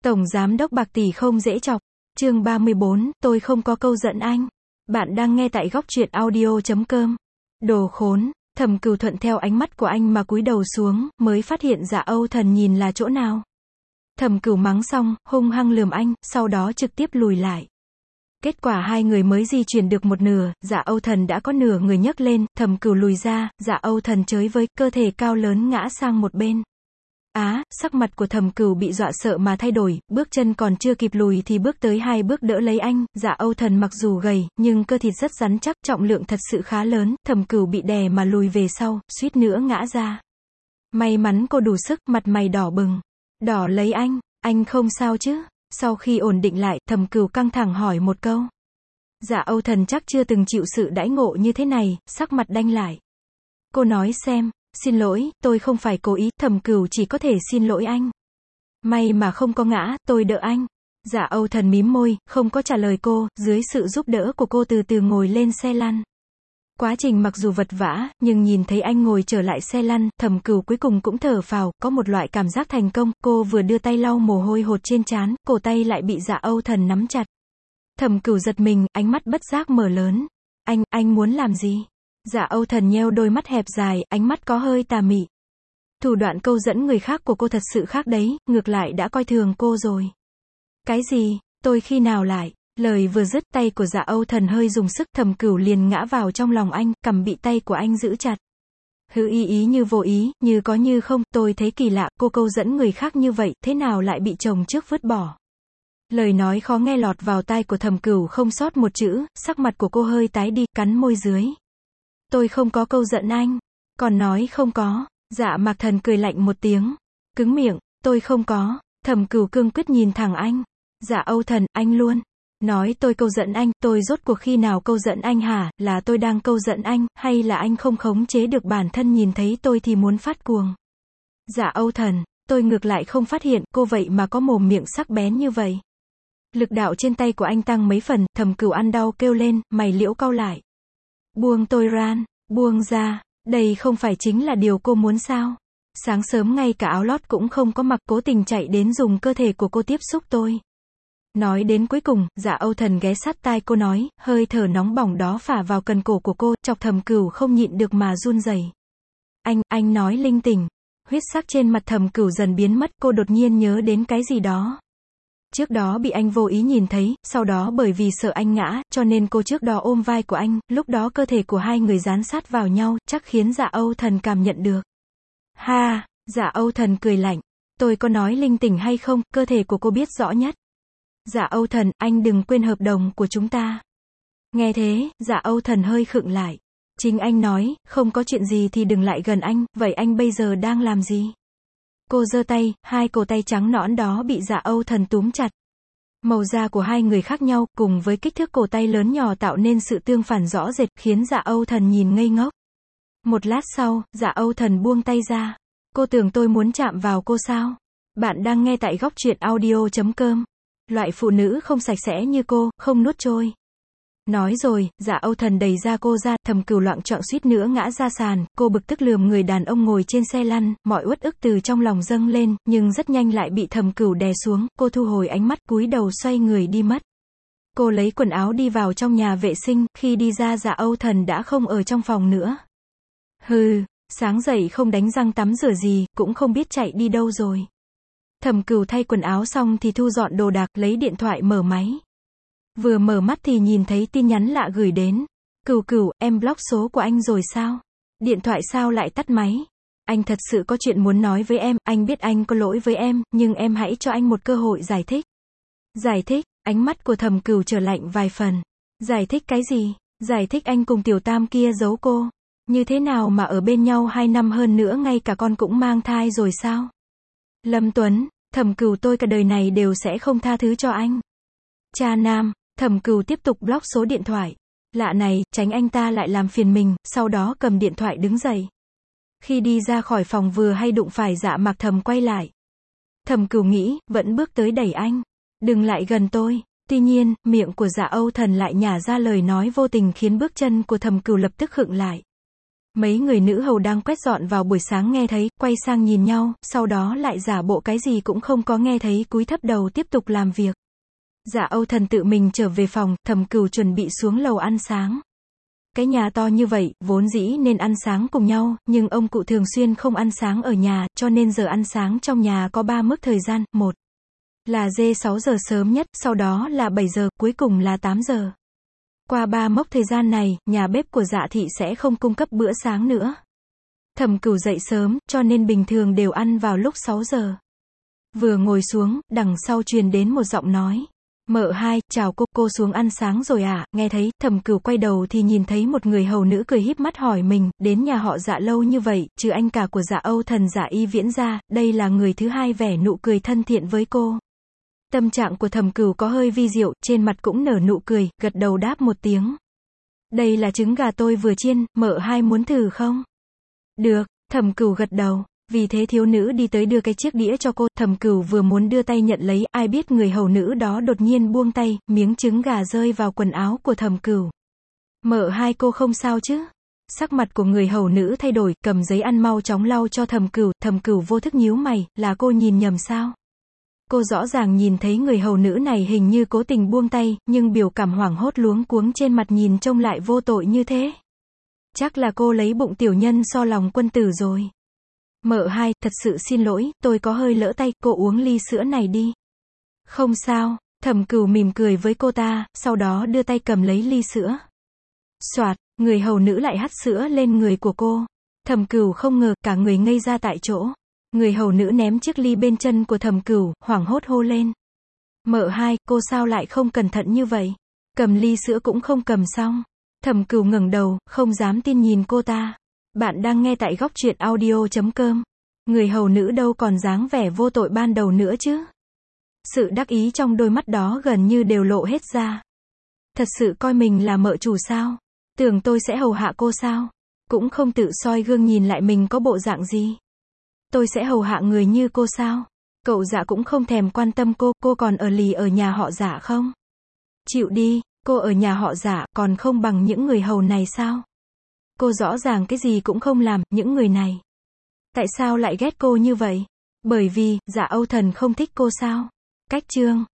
Tổng giám đốc Bạc Tỷ không dễ chọc. Chương 34, tôi không có câu giận anh. Bạn đang nghe tại góc truyện audio.com. Đồ khốn, Thẩm Cửu thuận theo ánh mắt của anh mà cúi đầu xuống, mới phát hiện Dạ Âu Thần nhìn là chỗ nào. Thẩm Cửu mắng xong, hung hăng lườm anh, sau đó trực tiếp lùi lại. Kết quả hai người mới di chuyển được một nửa, Dạ Âu Thần đã có nửa người nhấc lên, Thẩm Cửu lùi ra, Dạ Âu Thần chới với, cơ thể cao lớn ngã sang một bên. Sắc mặt của Thẩm Cửu bị dọa sợ mà thay đổi, bước chân còn chưa kịp lùi thì bước tới 2 bước đỡ lấy anh. Dạ Âu Thần mặc dù gầy, nhưng cơ thịt rất rắn chắc, trọng lượng thật sự khá lớn, Thẩm Cửu bị đè mà lùi về sau, suýt nữa ngã ra. May mắn cô đủ sức, mặt mày đỏ bừng. Đỏ lấy anh không sao chứ? Sau khi ổn định lại, Thẩm Cửu căng thẳng hỏi một câu. Dạ Âu Thần chắc chưa từng chịu sự đãi ngộ như thế này, sắc mặt đanh lại. Cô nói xem. Xin lỗi, tôi không phải cố ý, Thẩm Cửu chỉ có thể xin lỗi anh. May mà không có ngã, tôi đỡ anh. Dạ Âu Thần mím môi, không có trả lời cô, dưới sự giúp đỡ của cô từ từ ngồi lên xe lăn. Quá trình mặc dù vật vã, nhưng nhìn thấy anh ngồi trở lại xe lăn, Thẩm Cửu cuối cùng cũng thở phào, có một loại cảm giác thành công, cô vừa đưa tay lau mồ hôi hột trên trán, cổ tay lại bị Dạ Âu Thần nắm chặt. Thẩm Cửu giật mình, ánh mắt bất giác mở lớn. Anh muốn làm gì? Dạ Âu Thần nheo đôi mắt hẹp dài, ánh mắt có hơi tà mị. Thủ đoạn câu dẫn người khác của cô thật sự khác đấy, ngược lại đã coi thường cô rồi. Cái gì? Tôi khi nào lại? Lời vừa dứt, tay của Dạ Âu Thần hơi dùng sức, Thẩm Cửu liền ngã vào trong lòng anh, cằm bị tay của anh giữ chặt. Hứ ý như vô ý, như có như không, tôi thấy kỳ lạ, cô câu dẫn người khác như vậy, thế nào lại bị chồng trước vứt bỏ? Lời nói khó nghe lọt vào tai của Thẩm Cửu không sót một chữ, sắc mặt của cô hơi tái đi, cắn môi dưới. Tôi không có câu giận anh. Còn nói không có. Dạ Mạc Thần cười lạnh một tiếng. Cứng miệng, tôi không có. Thẩm Cửu cương quyết nhìn thẳng anh. Dạ Âu Thần, anh luôn. Nói tôi câu giận anh, tôi rốt cuộc khi nào câu giận anh hả, là tôi đang câu giận anh, hay là anh không khống chế được bản thân nhìn thấy tôi thì muốn phát cuồng. Dạ Âu Thần, tôi ngược lại không phát hiện, cô vậy mà có mồm miệng sắc bén như vậy. Lực đạo trên tay của anh tăng mấy phần, Thẩm Cửu ăn đau kêu lên, mày liễu cau lại. Buông tôi ra, buông ra, đây không phải chính là điều cô muốn sao? Sáng sớm ngay cả áo lót cũng không có mặc, cố tình chạy đến dùng cơ thể của cô tiếp xúc tôi. Nói đến cuối cùng, Dạ Âu Thần ghé sát tai cô nói, hơi thở nóng bỏng đó phả vào cần cổ của cô, chọc Thẩm Cửu không nhịn được mà run rẩy. Anh nói linh tinh. Huyết sắc trên mặt Thẩm Cửu dần biến mất, cô đột nhiên nhớ đến cái gì đó. Trước đó bị anh vô ý nhìn thấy, sau đó bởi vì sợ anh ngã, cho nên cô trước đó ôm vai của anh, lúc đó cơ thể của hai người dán sát vào nhau, chắc khiến Dạ Âu Thần cảm nhận được. Ha, Dạ Âu Thần cười lạnh. Tôi có nói linh tinh hay không, cơ thể của cô biết rõ nhất. Dạ Âu Thần, anh đừng quên hợp đồng của chúng ta. Nghe thế, Dạ Âu Thần hơi khựng lại. Chính anh nói, không có chuyện gì thì đừng lại gần anh, vậy anh bây giờ đang làm gì? Cô giơ tay, hai cổ tay trắng nõn đó bị Dạ Âu Thần túm chặt. Màu da của hai người khác nhau, cùng với kích thước cổ tay lớn nhỏ tạo nên sự tương phản rõ rệt, khiến Dạ Âu Thần nhìn ngây ngốc. Một lát sau, Dạ Âu Thần buông tay ra. Cô tưởng tôi muốn chạm vào cô sao? Bạn đang nghe tại góc truyện audio.com. Loại phụ nữ không sạch sẽ như cô, không nuốt trôi. Nói rồi, Dạ Âu Thần đẩy ra cô ra, Thẩm Cửu loạng choạng suýt nữa ngã ra sàn, cô bực tức lườm người đàn ông ngồi trên xe lăn, mọi uất ức từ trong lòng dâng lên, nhưng rất nhanh lại bị Thẩm Cửu đè xuống, cô thu hồi ánh mắt cúi đầu xoay người đi mất. Cô lấy quần áo đi vào trong nhà vệ sinh, khi đi ra Dạ Âu Thần đã không ở trong phòng nữa. Hừ, sáng dậy không đánh răng tắm rửa gì, cũng không biết chạy đi đâu rồi. Thẩm Cửu thay quần áo xong thì thu dọn đồ đạc, lấy điện thoại mở máy. Vừa mở mắt thì nhìn thấy tin nhắn lạ gửi đến. Cửu, em block số của anh rồi sao? Điện thoại sao lại tắt máy? Anh thật sự có chuyện muốn nói với em, anh biết anh có lỗi với em, nhưng em hãy cho anh một cơ hội giải thích. Giải thích? Ánh mắt của Thẩm Cửu trở lạnh vài phần. Giải thích cái gì? Giải thích anh cùng Tiểu Tam kia giấu cô. Như thế nào mà ở bên nhau 2 năm hơn nữa ngay cả con cũng mang thai rồi sao? Lâm Tuấn, Thẩm Cửu tôi cả đời này đều sẽ không tha thứ cho anh. Cha nam. Thẩm Cửu tiếp tục block số điện thoại. Lạ này, tránh anh ta lại làm phiền mình, sau đó cầm điện thoại đứng dậy. Khi đi ra khỏi phòng vừa hay đụng phải Dạ Mạc Thầm quay lại. Thẩm Cửu nghĩ, vẫn bước tới đẩy anh. Đừng lại gần tôi. Tuy nhiên, miệng của Dạ Âu Thần lại nhả ra lời nói vô tình khiến bước chân của Thẩm Cửu lập tức khựng lại. Mấy người nữ hầu đang quét dọn vào buổi sáng nghe thấy, quay sang nhìn nhau, sau đó lại giả bộ cái gì cũng không có nghe thấy, cúi thấp đầu tiếp tục làm việc. Dạ Âu Thần tự mình trở về phòng, Thẩm Cửu chuẩn bị xuống lầu ăn sáng. Cái nhà to như vậy, vốn dĩ nên ăn sáng cùng nhau, nhưng ông cụ thường xuyên không ăn sáng ở nhà, cho nên giờ ăn sáng trong nhà có 3 mức thời gian, một là dê 6 giờ sớm nhất, sau đó là 7 giờ, cuối cùng là 8 giờ. Qua 3 mốc thời gian này, nhà bếp của Dạ thị sẽ không cung cấp bữa sáng nữa. Thẩm Cửu dậy sớm, cho nên bình thường đều ăn vào lúc 6 giờ. Vừa ngồi xuống, đằng sau truyền đến một giọng nói. Mợ hai, chào cô xuống ăn sáng rồi à? Nghe thấy, Thẩm Cửu quay đầu thì nhìn thấy một người hầu nữ cười híp mắt hỏi mình, đến nhà họ Dạ lâu như vậy, trừ anh cả của Dạ Âu Thần Dạ Y Viễn ra, đây là người thứ hai vẻ nụ cười thân thiện với cô. Tâm trạng của Thẩm Cửu có hơi vi diệu, trên mặt cũng nở nụ cười, gật đầu đáp một tiếng. Đây là trứng gà tôi vừa chiên, mợ hai muốn thử không? Được, Thẩm Cửu gật đầu. Vì thế thiếu nữ đi tới đưa cái chiếc đĩa cho cô, Thẩm Cửu vừa muốn đưa tay nhận lấy, ai biết người hầu nữ đó đột nhiên buông tay, miếng trứng gà rơi vào quần áo của Thẩm Cửu. Mợ hai cô không sao chứ? Sắc mặt của người hầu nữ thay đổi, cầm giấy ăn mau chóng lau cho Thẩm Cửu vô thức nhíu mày, là cô nhìn nhầm sao? Cô rõ ràng nhìn thấy người hầu nữ này hình như cố tình buông tay, nhưng biểu cảm hoảng hốt luống cuống trên mặt nhìn trông lại vô tội như thế. Chắc là cô lấy bụng tiểu nhân so lòng quân tử rồi. Mợ hai, thật sự xin lỗi, tôi có hơi lỡ tay, cô uống ly sữa này đi. Không sao, Thẩm Cửu mỉm cười với cô ta, sau đó đưa tay cầm lấy ly sữa. Soạt, người hầu nữ lại hắt sữa lên người của cô. Thẩm Cửu không ngờ, cả người ngây ra tại chỗ. Người hầu nữ ném chiếc ly bên chân của Thẩm Cửu, hoảng hốt hô lên. Mợ hai, cô sao lại không cẩn thận như vậy? Cầm ly sữa cũng không cầm xong. Thẩm Cửu ngẩng đầu, không dám tin nhìn cô ta. Bạn đang nghe tại góc truyện audio.com. Người hầu nữ đâu còn dáng vẻ vô tội ban đầu nữa chứ. Sự đắc ý trong đôi mắt đó gần như đều lộ hết ra. Thật sự coi mình là mợ chủ sao? Tưởng tôi sẽ hầu hạ cô sao? Cũng không tự soi gương nhìn lại mình có bộ dạng gì. Tôi sẽ hầu hạ người như cô sao? Cậu Dạ cũng không thèm quan tâm cô còn ở lì ở nhà họ Dạ không? Chịu đi, cô ở nhà họ Dạ còn không bằng những người hầu này sao? Cô rõ ràng cái gì cũng không làm, những người này. Tại sao lại ghét cô như vậy? Bởi vì, Dạ Âu Thần không thích cô sao? Cách chương